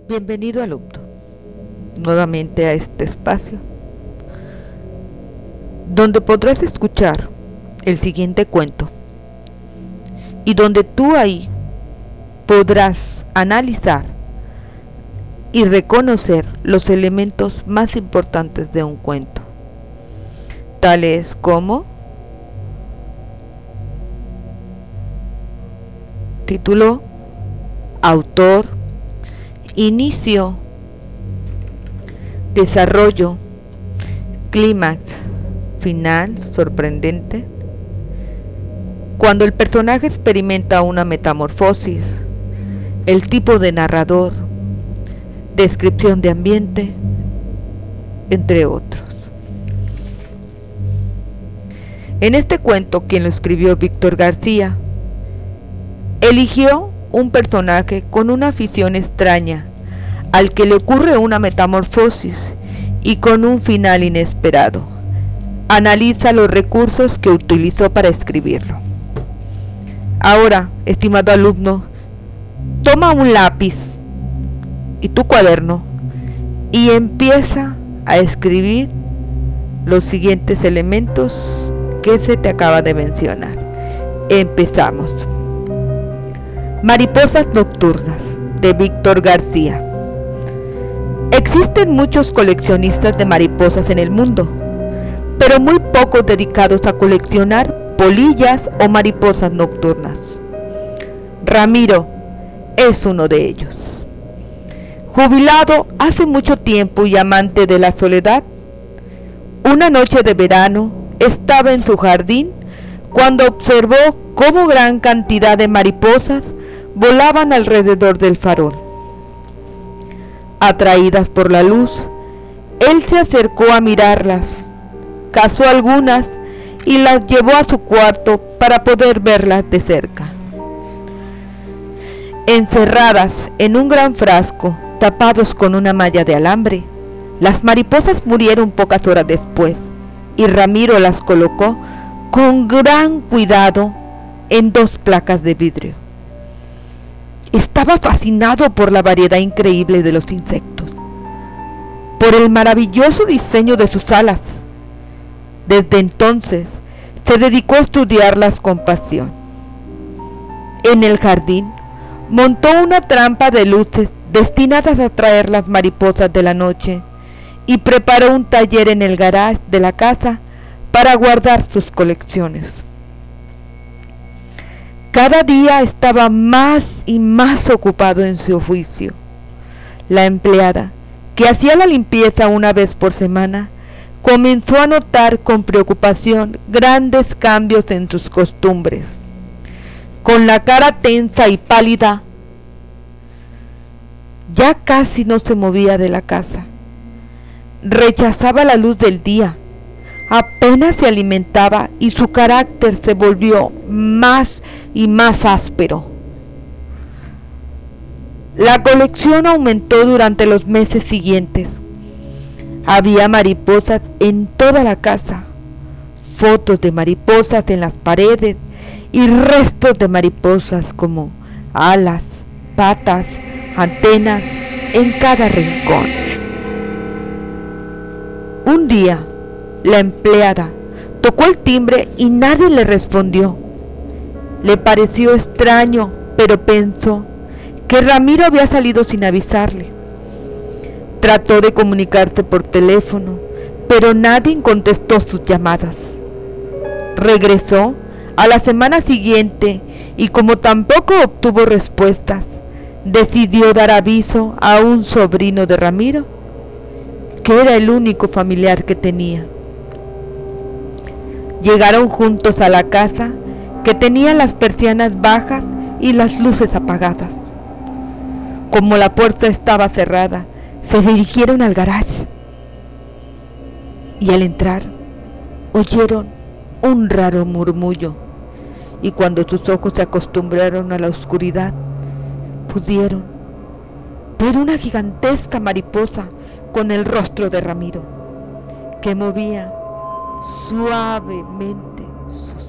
Bienvenido alumno, nuevamente a este espacio, donde podrás escuchar el siguiente cuento y donde tú ahí podrás analizar y reconocer los elementos más importantes de un cuento, tales como título, autor, inicio, desarrollo, clímax, final, sorprendente, cuando el personaje experimenta una metamorfosis, el tipo de narrador, descripción de ambiente, entre otros. En este cuento, quien lo escribió, Víctor García, eligió un personaje con una afición extraña, al que le ocurre una metamorfosis y con un final inesperado. Analiza los recursos que utilizó para escribirlo. Ahora, estimado alumno, toma un lápiz y tu cuaderno y empieza a escribir los siguientes elementos que se te acaba de mencionar. Empezamos. Mariposas nocturnas, de Víctor García. Existen muchos coleccionistas de mariposas en el mundo, pero muy pocos dedicados a coleccionar polillas o mariposas nocturnas. Ramiro es uno de ellos. Jubilado hace mucho tiempo y amante de la soledad, una noche de verano estaba en su jardín cuando observó cómo gran cantidad de mariposas volaban alrededor del farol. Atraídas por la luz, él se acercó a mirarlas, cazó algunas y las llevó a su cuarto para poder verlas de cerca. Encerradas en un gran frasco, tapados con una malla de alambre, las mariposas murieron pocas horas después y Ramiro las colocó con gran cuidado en 2 placas de vidrio. Estaba fascinado por la variedad increíble de los insectos, por el maravilloso diseño de sus alas. Desde entonces se dedicó a estudiarlas con pasión. En el jardín montó una trampa de luces destinadas a atraer las mariposas de la noche y preparó un taller en el garage de la casa para guardar sus colecciones. Cada día estaba más y más ocupado en su oficio. La empleada, que hacía la limpieza una vez por semana, comenzó a notar con preocupación grandes cambios en sus costumbres. Con la cara tensa y pálida, ya casi no se movía de la casa. Rechazaba la luz del día, apenas se alimentaba y su carácter se volvió más y más áspero. La colección aumentó durante los meses siguientes. Había mariposas en toda la casa, fotos de mariposas en las paredes y restos de mariposas como alas, patas, antenas en cada rincón. Un día, la empleada tocó el timbre y nadie le respondió. Le pareció extraño, pero pensó que Ramiro había salido sin avisarle. Trató de comunicarse por teléfono, pero nadie contestó sus llamadas. Regresó a la semana siguiente y como tampoco obtuvo respuestas, decidió dar aviso a un sobrino de Ramiro, que era el único familiar que tenía. Llegaron juntos a la casa, que tenía las persianas bajas y las luces apagadas. Como la puerta estaba cerrada, se dirigieron al garage y al entrar oyeron un raro murmullo, y cuando sus ojos se acostumbraron a la oscuridad, pudieron ver una gigantesca mariposa con el rostro de Ramiro, que movía suavemente sus